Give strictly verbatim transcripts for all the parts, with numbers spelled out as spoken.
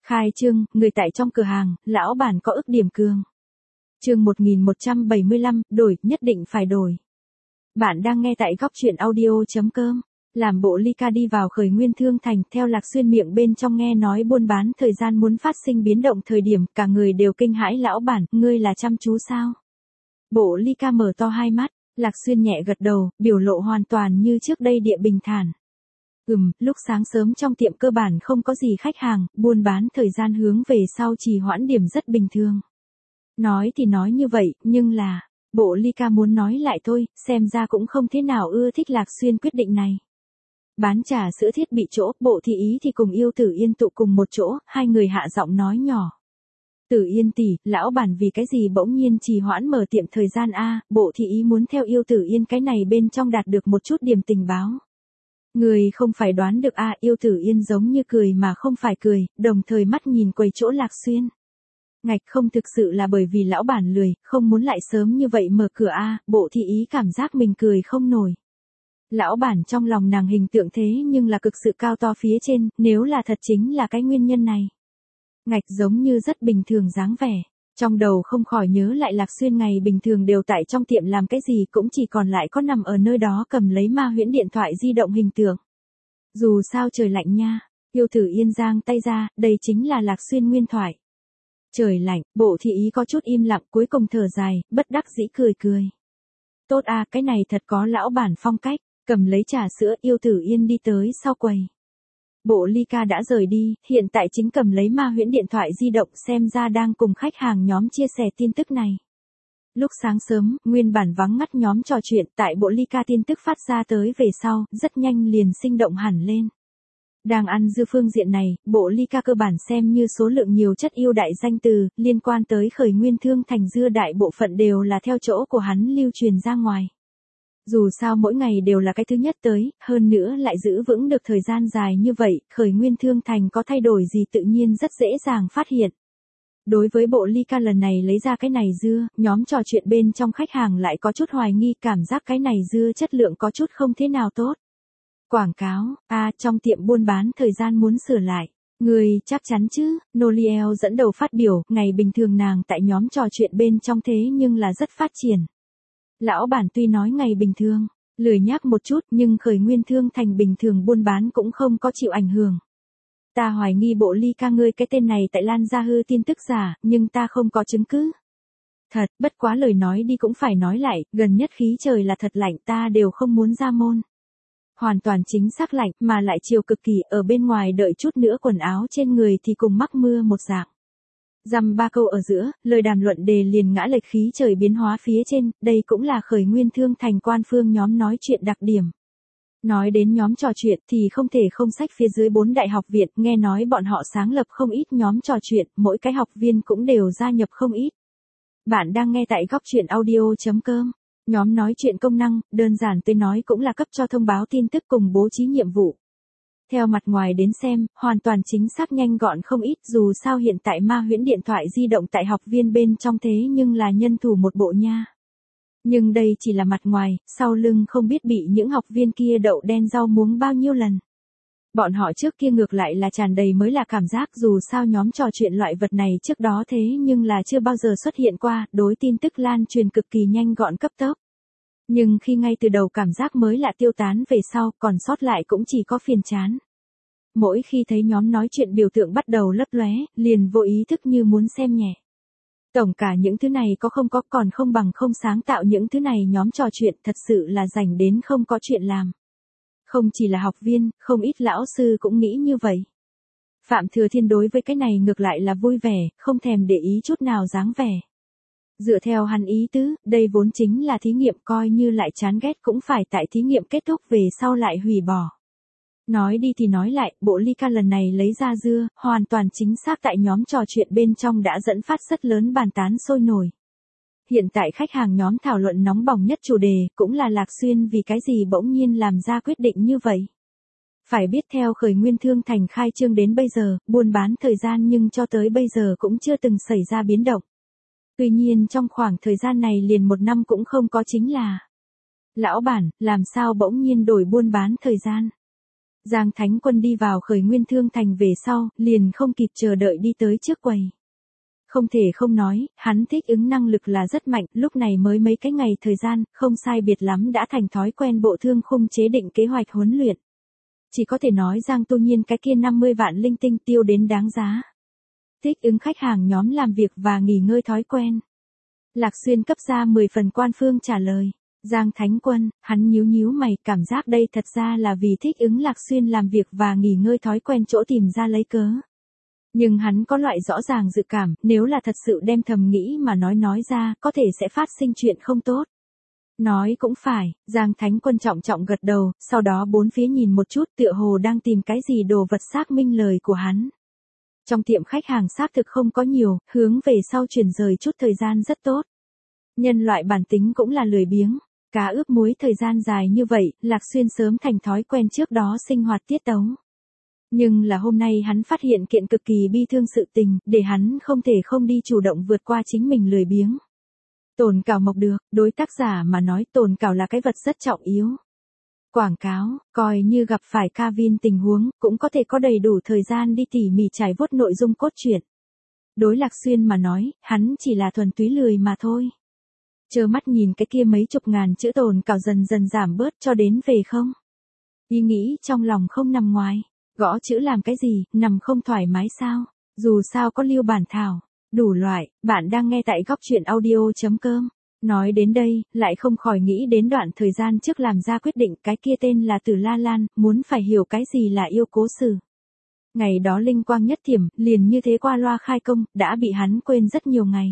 Khai trương, người tại trong cửa hàng, lão bản có ức điểm cường. Chương một nghìn một trăm bảy mươi lăm, đổi, nhất định phải đổi. Bạn đang nghe tại góc truyện audio chấm com. Làm bộ Ly-Ca đi vào Khởi Nguyên Thương Thành, theo Lạc Xuyên miệng bên trong nghe nói buôn bán thời gian muốn phát sinh biến động thời điểm, cả người đều kinh hãi. Lão bản, ngươi là chăm chú sao? Bộ Ly-Ca mở to hai mắt, Lạc Xuyên nhẹ gật đầu, biểu lộ hoàn toàn như trước đây địa bình thản. Ừm, lúc sáng sớm trong tiệm cơ bản không có gì khách hàng, buôn bán thời gian hướng về sau trì hoãn điểm rất bình thường. Nói thì nói như vậy, nhưng là, bộ Ly-Ca muốn nói lại thôi, xem ra cũng không thế nào ưa thích Lạc Xuyên quyết định này. Bán trà sữa thiết bị chỗ, bộ thị ý thì cùng Yêu Tử Yên tụ cùng một chỗ, hai người hạ giọng nói nhỏ. Tử Yên tỷ, lão bản vì cái gì bỗng nhiên trì hoãn mở tiệm thời gian a? Bộ thị ý muốn theo Yêu Tử Yên cái này bên trong đạt được một chút điểm tình báo. Người không phải đoán được a? Yêu Tử Yên giống như cười mà không phải cười, đồng thời mắt nhìn quầy chỗ Lạc Xuyên. Ngạch, không, thực sự là bởi vì lão bản lười, không muốn lại sớm như vậy mở cửa a. Bộ thị ý cảm giác mình cười không nổi. Lão bản trong lòng nàng hình tượng thế nhưng là cực sự cao to phía trên, nếu là thật chính là cái nguyên nhân này. Ngạch, giống như rất bình thường dáng vẻ. Trong đầu không khỏi nhớ lại Lạc Xuyên ngày bình thường đều tại trong tiệm làm cái gì, cũng chỉ còn lại có nằm ở nơi đó cầm lấy ma huyễn điện thoại di động hình tượng. Dù sao trời lạnh nha, Yêu Tử Yên giang tay ra, đây chính là Lạc Xuyên nguyên thoại. Trời lạnh, bộ thị ý có chút im lặng, cuối cùng thở dài, bất đắc dĩ cười cười. Tốt a, cái này thật có lão bản phong cách. Cầm lấy trà sữa, Yêu Tử Yên đi tới sau quầy. Bộ Ly-Ca đã rời đi, hiện tại chính cầm lấy ma huyễn điện thoại di động, xem ra đang cùng khách hàng nhóm chia sẻ tin tức này. Lúc sáng sớm, nguyên bản vắng ngắt nhóm trò chuyện, tại bộ Ly-Ca tin tức phát ra tới về sau, rất nhanh liền sinh động hẳn lên. Đang ăn dưa phương diện này, bộ Ly-Ca cơ bản xem như số lượng nhiều chất ưu đại danh từ, liên quan tới Khởi Nguyên Thương Thành dưa đại bộ phận đều là theo chỗ của hắn lưu truyền ra ngoài. Dù sao mỗi ngày đều là cái thứ nhất tới, hơn nữa lại giữ vững được thời gian dài như vậy, Khởi Nguyên Thương Thành có thay đổi gì tự nhiên rất dễ dàng phát hiện. Đối với bộ Ly-Ca lần này lấy ra cái này dưa, nhóm trò chuyện bên trong khách hàng lại có chút hoài nghi, cảm giác cái này dưa chất lượng có chút không thế nào tốt. Quảng cáo, a trong tiệm buôn bán thời gian muốn sửa lại. Người, chắc chắn chứ, Noliel dẫn đầu phát biểu, ngày bình thường nàng tại nhóm trò chuyện bên trong thế nhưng là rất phát triển. Lão bản tuy nói ngày bình thường, lười nhác một chút nhưng Khởi Nguyên Thương Thành bình thường buôn bán cũng không có chịu ảnh hưởng. Ta hoài nghi bộ Ly-Ca ngươi cái tên này tại lan ra hư tin tức giả, nhưng ta không có chứng cứ. Thật, bất quá lời nói đi cũng phải nói lại, gần nhất khí trời là thật lạnh, ta đều không muốn ra môn. Hoàn toàn chính xác lạnh, mà lại chiều cực kỳ, ở bên ngoài đợi chút nữa quần áo trên người thì cùng mắc mưa một dạng. Dăm ba câu ở giữa, lời đàm luận đề liền ngã lệch khí trời biến hóa phía trên, đây cũng là Khởi Nguyên Thương Thành quan phương nhóm nói chuyện đặc điểm. Nói đến nhóm trò chuyện thì không thể không sách phía dưới bốn đại học viện, nghe nói bọn họ sáng lập không ít nhóm trò chuyện, mỗi cái học viên cũng đều gia nhập không ít. Bạn đang nghe tại góc truyện audio chấm com. Nhóm nói chuyện công năng, đơn giản tôi nói cũng là cấp cho thông báo tin tức cùng bố trí nhiệm vụ. Theo mặt ngoài đến xem, hoàn toàn chính xác nhanh gọn không ít, dù sao hiện tại ma huyễn điện thoại di động tại học viên bên trong thế nhưng là nhân thủ một bộ nha. Nhưng đây chỉ là mặt ngoài, sau lưng không biết bị những học viên kia đậu đen rau muống bao nhiêu lần. Bọn họ trước kia ngược lại là tràn đầy mới là cảm giác, dù sao nhóm trò chuyện loại vật này trước đó thế nhưng là chưa bao giờ xuất hiện qua, đối tin tức lan truyền cực kỳ nhanh gọn cấp tốc. Nhưng khi ngay từ đầu cảm giác mới lạ tiêu tán về sau, còn sót lại cũng chỉ có phiền chán. Mỗi khi thấy nhóm nói chuyện biểu tượng bắt đầu lấp lóe, liền vô ý thức như muốn xem nhẹ. Tổng cả những thứ này có không có còn không bằng không sáng tạo những thứ này nhóm trò chuyện, thật sự là rảnh đến không có chuyện làm. Không chỉ là học viên, không ít lão sư cũng nghĩ như vậy. Phạm Thừa Thiên đối với cái này ngược lại là vui vẻ, không thèm để ý chút nào dáng vẻ. Dựa theo hắn ý tứ, đây vốn chính là thí nghiệm, coi như lại chán ghét cũng phải tại thí nghiệm kết thúc về sau lại hủy bỏ. Nói đi thì nói lại, bộ Ly-Ca lần này lấy ra dưa, hoàn toàn chính xác tại nhóm trò chuyện bên trong đã dẫn phát rất lớn bàn tán sôi nổi. Hiện tại khách hàng nhóm thảo luận nóng bỏng nhất chủ đề, cũng là Lạc Xuyên vì cái gì bỗng nhiên làm ra quyết định như vậy. Phải biết theo Khởi Nguyên Thương Thành khai trương đến bây giờ, buôn bán thời gian nhưng cho tới bây giờ cũng chưa từng xảy ra biến động. Tuy nhiên trong khoảng thời gian này liền một năm cũng không có chính là. Lão bản, làm sao bỗng nhiên đổi buôn bán thời gian? Giang Thánh Quân đi vào Khởi Nguyên Thương Thành về sau, liền không kịp chờ đợi đi tới trước quầy. Không thể không nói, hắn thích ứng năng lực là rất mạnh, lúc này mới mấy cái ngày thời gian, không sai biệt lắm đã thành thói quen bộ thương khung chế định kế hoạch huấn luyện. Chỉ có thể nói Giang Tu Nhiên cái kia năm mươi vạn linh tinh tiêu đến đáng giá. Thích ứng khách hàng nhóm làm việc và nghỉ ngơi thói quen. Lạc Xuyên cấp ra mười phần quan phương trả lời. Giang Thánh Quân, hắn nhíu nhíu mày, cảm giác đây thật ra là vì thích ứng Lạc Xuyên làm việc và nghỉ ngơi thói quen chỗ tìm ra lấy cớ. Nhưng hắn có loại rõ ràng dự cảm, nếu là thật sự đem thầm nghĩ mà nói nói ra, có thể sẽ phát sinh chuyện không tốt. Nói cũng phải, Giang Thánh Quân trọng trọng gật đầu, sau đó bốn phía nhìn một chút tựa hồ đang tìm cái gì đồ vật xác minh lời của hắn. Trong tiệm khách hàng xác thực không có nhiều, hướng về sau chuyển rời chút thời gian rất tốt. Nhân loại bản tính cũng là lười biếng, cá ướp muối thời gian dài như vậy, Lạc Xuyên sớm thành thói quen trước đó sinh hoạt tiết tấu. Nhưng là hôm nay hắn phát hiện kiện cực kỳ bi thương sự tình, để hắn không thể không đi chủ động vượt qua chính mình lười biếng. Tồn cảo mọc được, đối tác giả mà nói tồn cảo là cái vật rất trọng yếu. Quảng cáo, coi như gặp phải Kevin tình huống, cũng có thể có đầy đủ thời gian đi tỉ mỉ trải vuốt nội dung cốt truyện. Đối Lạc Xuyên mà nói, hắn chỉ là thuần túy lười mà thôi. Chơ mắt nhìn cái kia mấy chục ngàn chữ tồn cảo dần dần giảm bớt cho đến về không. Ý nghĩ trong lòng không nằm ngoài. Gõ chữ làm cái gì, nằm không thoải mái sao? Dù sao có lưu bản thảo, đủ loại, bạn đang nghe tại góc truyện audio chấm com. Nói đến đây, lại không khỏi nghĩ đến đoạn thời gian trước làm ra quyết định cái kia tên là Tử La Lan, muốn phải hiểu cái gì là yêu cố sự. Ngày đó linh quang nhất thiểm, liền như thế qua loa khai công, đã bị hắn quên rất nhiều ngày.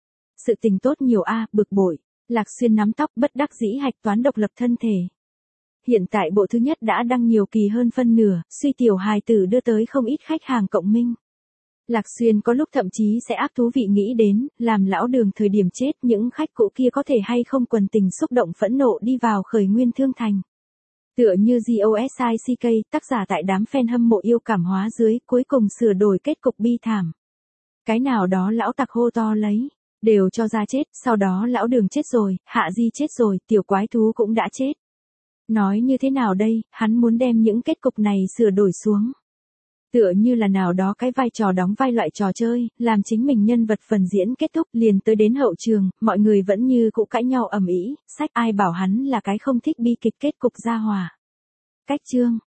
Sự tình tốt nhiều a, bực bội. Lạc Xuyên nắm tóc bất đắc dĩ hạch toán độc lập thân thể. Hiện tại bộ thứ nhất đã đăng nhiều kỳ hơn phân nửa, suy tiểu hài tử đưa tới không ít khách hàng cộng minh. Lạc Xuyên có lúc thậm chí sẽ ác thú vị nghĩ đến, làm lão Đường thời điểm chết những khách cũ kia có thể hay không quần tình xúc động phẫn nộ đi vào Khởi Nguyên Thương Thành. Tựa như Josick, tác giả tại đám fan hâm mộ yêu cảm hóa dưới, cuối cùng sửa đổi kết cục bi thảm. Cái nào đó lão tặc hô to lấy, đều cho ra chết, sau đó lão Đường chết rồi, Hạ Di chết rồi, tiểu quái thú cũng đã chết. Nói như thế nào đây, hắn muốn đem những kết cục này sửa đổi xuống. Tựa như là nào đó cái vai trò đóng vai loại trò chơi, làm chính mình nhân vật phần diễn kết thúc liền tới đến hậu trường, mọi người vẫn như cũ cãi nhau ầm ĩ, sách ai bảo hắn là cái không thích bi kịch kết cục gia hòa. Cách chương,